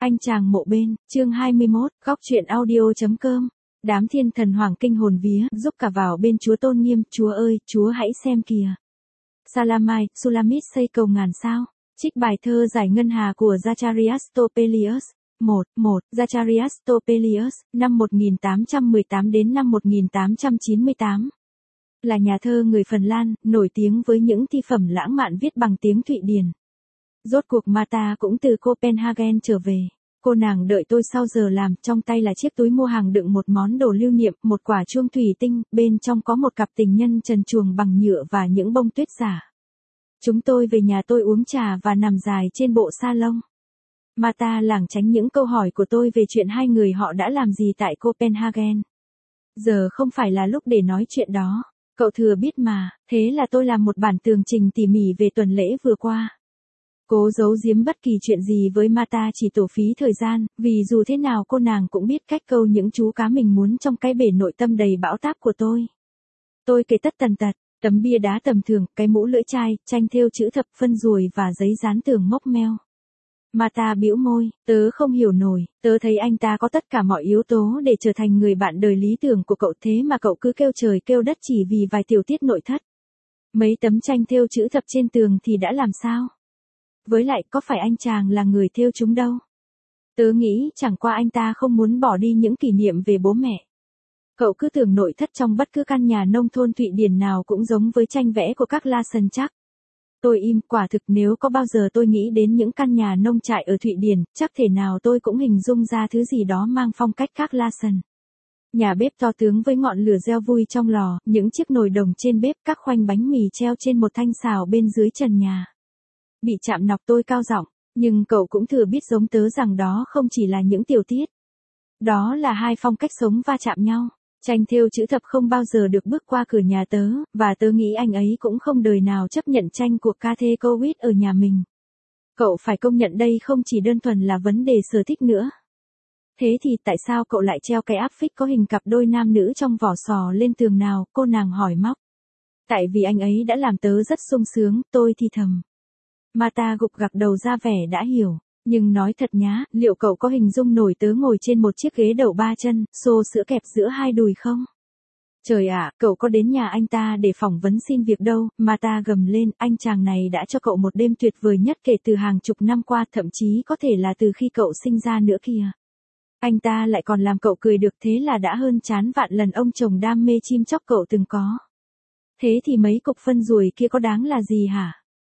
Anh chàng mộ bên, chương 21, góc truyện audio.com. Đám thiên thần hoàng kinh hồn vía, giúp cả vào bên Chúa tôn nghiêm, Chúa ơi, Chúa hãy xem kìa. Salamai, Sulamit xây cầu ngàn sao. Trích bài thơ giải ngân hà của Zacharias Topelius. 1. Zacharias Topelius, năm 1818 đến năm 1898. Là nhà thơ người Phần Lan, nổi tiếng với những thi phẩm lãng mạn viết bằng tiếng Thụy Điển. Rốt cuộc Marta cũng từ Copenhagen trở về. Cô nàng đợi tôi sau giờ làm, trong tay là chiếc túi mua hàng đựng một món đồ lưu niệm, một quả chuông thủy tinh, bên trong có một cặp tình nhân trần truồng bằng nhựa và những bông tuyết giả. Chúng tôi về nhà tôi uống trà và nằm dài trên bộ salon. Marta lảng tránh những câu hỏi của tôi về chuyện hai người họ đã làm gì tại Copenhagen. Giờ không phải là lúc để nói chuyện đó. Cậu thừa biết mà, thế là tôi làm một bản tường trình tỉ mỉ về tuần lễ vừa qua. Cố giấu giếm bất kỳ chuyện gì với Marta chỉ tổ phí thời gian, vì dù thế nào cô nàng cũng biết cách câu những chú cá mình muốn trong cái bể nội tâm đầy bão táp của tôi. Tôi kể tất tần tật, tấm bia đá tầm thường, cái mũ lưỡi chai, tranh thêu chữ thập phân ruồi và giấy dán tường mốc meo. Marta bĩu môi, tớ không hiểu nổi, tớ thấy anh ta có tất cả mọi yếu tố để trở thành người bạn đời lý tưởng của cậu, thế mà cậu cứ kêu trời kêu đất chỉ vì vài tiểu tiết nội thất. Mấy tấm tranh thêu chữ thập trên tường thì đã làm sao? Với lại có phải anh chàng là người thêu chúng đâu. Tớ nghĩ chẳng qua anh ta không muốn bỏ đi những kỷ niệm về bố mẹ. Cậu cứ tưởng nội thất trong bất cứ căn nhà nông thôn Thụy Điển nào cũng giống với tranh vẽ của các Larsen chắc. Tôi im, quả thực nếu có bao giờ tôi nghĩ đến những căn nhà nông trại ở Thụy Điển, chắc thể nào tôi cũng hình dung ra thứ gì đó mang phong cách các Larsen. Nhà bếp to tướng với ngọn lửa reo vui trong lò, những chiếc nồi đồng trên bếp, các khoanh bánh mì treo trên một thanh xào bên dưới trần nhà. Bị chạm nọc tôi cao giọng, nhưng cậu cũng thừa biết giống tớ rằng đó không chỉ là những tiểu tiết. Đó là hai phong cách sống va chạm nhau. Tranh thêu chữ thập không bao giờ được bước qua cửa nhà tớ, và tớ nghĩ anh ấy cũng không đời nào chấp nhận tranh của Cathe Cowit ở nhà mình. Cậu phải công nhận đây không chỉ đơn thuần là vấn đề sở thích nữa. Thế thì tại sao cậu lại treo cái áp phích có hình cặp đôi nam nữ trong vỏ sò lên tường nào? Cô nàng hỏi móc. Tại vì anh ấy đã làm tớ rất sung sướng, tôi thì thầm. Marta gục gặc đầu ra vẻ đã hiểu. Nhưng nói thật nhá, liệu cậu có hình dung nổi tớ ngồi trên một chiếc ghế đầu ba chân, xô sữa kẹp giữa hai đùi không? Trời ạ, cậu có đến nhà anh ta để phỏng vấn xin việc đâu, Marta gầm lên, anh chàng này đã cho cậu một đêm tuyệt vời nhất kể từ hàng chục năm qua, thậm chí có thể là từ khi cậu sinh ra nữa kìa. Anh ta lại còn làm cậu cười được, thế là đã hơn chán vạn lần ông chồng đam mê chim chóc cậu từng có. Thế thì mấy cục phân ruồi kia có đáng là gì hả?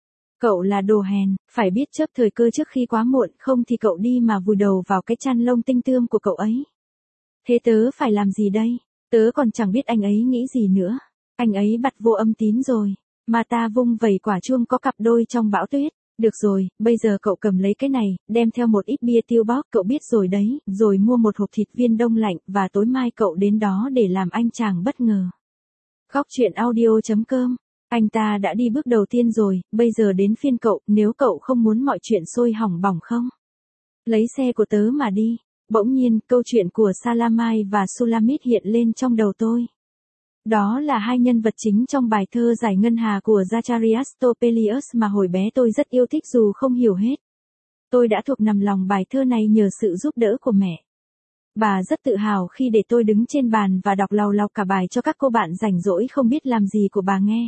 Cậu là đồ hèn, phải biết chớp thời cơ trước khi quá muộn, không thì cậu đi mà vùi đầu vào cái chăn lông tinh tươm của cậu ấy. Thế tớ phải làm gì đây? Tớ còn chẳng biết anh ấy nghĩ gì nữa. Anh ấy bặt vô âm tín rồi. Marta vung vẩy quả chuông có cặp đôi trong bão tuyết. Được rồi, bây giờ cậu cầm lấy cái này, đem theo một ít bia tiêu bóc, cậu biết rồi đấy, rồi mua một hộp thịt viên đông lạnh, và tối mai cậu đến đó để làm anh chàng bất ngờ. Góc truyện audio.com. Anh ta đã đi bước đầu tiên rồi, bây giờ đến phiên cậu, nếu cậu không muốn mọi chuyện sôi hỏng bỏng không? Lấy xe của tớ mà đi. Bỗng nhiên, câu chuyện của Salamai và Sulamit hiện lên trong đầu tôi. Đó là hai nhân vật chính trong bài thơ giải ngân hà của Zacharias Topelius mà hồi bé tôi rất yêu thích dù không hiểu hết. Tôi đã thuộc nằm lòng bài thơ này nhờ sự giúp đỡ của mẹ. Bà rất tự hào khi để tôi đứng trên bàn và đọc làu làu cả bài cho các cô bạn rảnh rỗi không biết làm gì của bà nghe.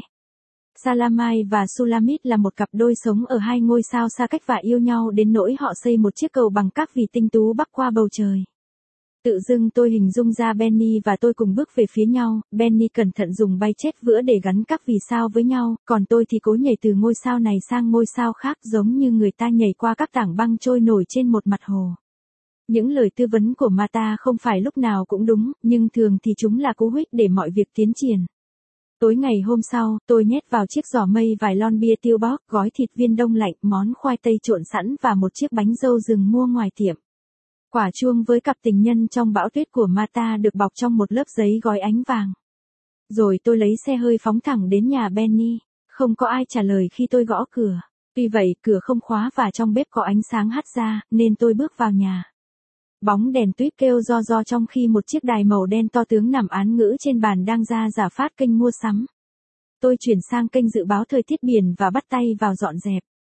Salamai và Sulamit là một cặp đôi sống ở hai ngôi sao xa cách và yêu nhau đến nỗi họ xây một chiếc cầu bằng các vì tinh tú bắc qua bầu trời. Tự dưng tôi hình dung ra Benny và tôi cùng bước về phía nhau, Benny cẩn thận dùng bay chết vữa để gắn các vì sao với nhau, còn tôi thì cố nhảy từ ngôi sao này sang ngôi sao khác giống như người ta nhảy qua các tảng băng trôi nổi trên một mặt hồ. Những lời tư vấn của Marta không phải lúc nào cũng đúng, nhưng thường thì chúng là cú hích để mọi việc tiến triển. Tối ngày hôm sau, tôi nhét vào chiếc giỏ mây vài lon bia tiêu bóc, gói thịt viên đông lạnh, món khoai tây trộn sẵn và một chiếc bánh dâu rừng mua ngoài tiệm. Quả chuông với cặp tình nhân trong bão tuyết của Marta được bọc trong một lớp giấy gói ánh vàng. Rồi tôi lấy xe hơi phóng thẳng đến nhà Benny. Không có ai trả lời khi tôi gõ cửa. Tuy vậy, cửa không khóa và trong bếp có ánh sáng hắt ra, nên tôi bước vào nhà. Bóng đèn tuyết kêu ro trong khi một chiếc đài màu đen to tướng nằm án ngữ trên bàn đang ra giả phát kênh mua sắm. Tôi chuyển sang kênh dự báo thời tiết biển và bắt tay vào dọn dẹp.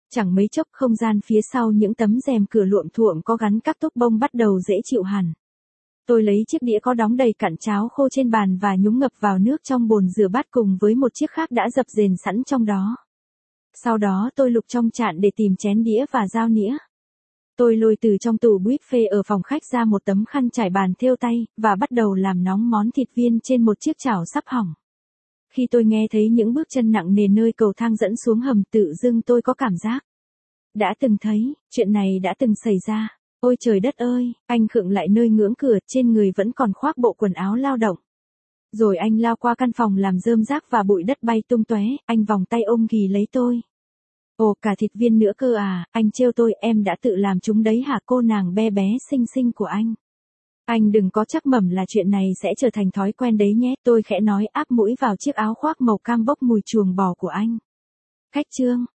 Chẳng mấy chốc không gian phía sau những tấm rèm cửa luộm thuộm có gắn các túp bông bắt đầu dễ chịu hẳn. Tôi lấy chiếc đĩa có đóng đầy cặn cháo khô trên bàn và nhúng ngập vào nước trong bồn rửa bát cùng với một chiếc khác đã dập dềnh sẵn trong đó. Sau đó tôi lục trong chạn để tìm chén đĩa và dao nĩa. Tôi lôi từ trong tủ buffet ở phòng khách ra một tấm khăn trải bàn thêu tay, và bắt đầu làm nóng món thịt viên trên một chiếc chảo sắp hỏng. Khi tôi nghe thấy những bước chân nặng nề nơi cầu thang dẫn xuống hầm, tự dưng tôi có cảm giác. Đã từng thấy, chuyện này đã từng xảy ra. Ôi trời đất ơi, anh khựng lại nơi ngưỡng cửa, trên người vẫn còn khoác bộ quần áo lao động. Rồi anh lao qua căn phòng làm rơm rác và bụi đất bay tung tóe, anh vòng tay ôm ghì lấy tôi. Ồ, cả thịt viên nữa cơ à, anh trêu tôi, em đã tự làm chúng đấy hả cô nàng bé bé xinh xinh của anh. Anh đừng có chắc mẩm là chuyện này sẽ trở thành thói quen đấy nhé, tôi khẽ nói áp mũi vào chiếc áo khoác màu cam bốc mùi chuồng bò của anh. Khách trương,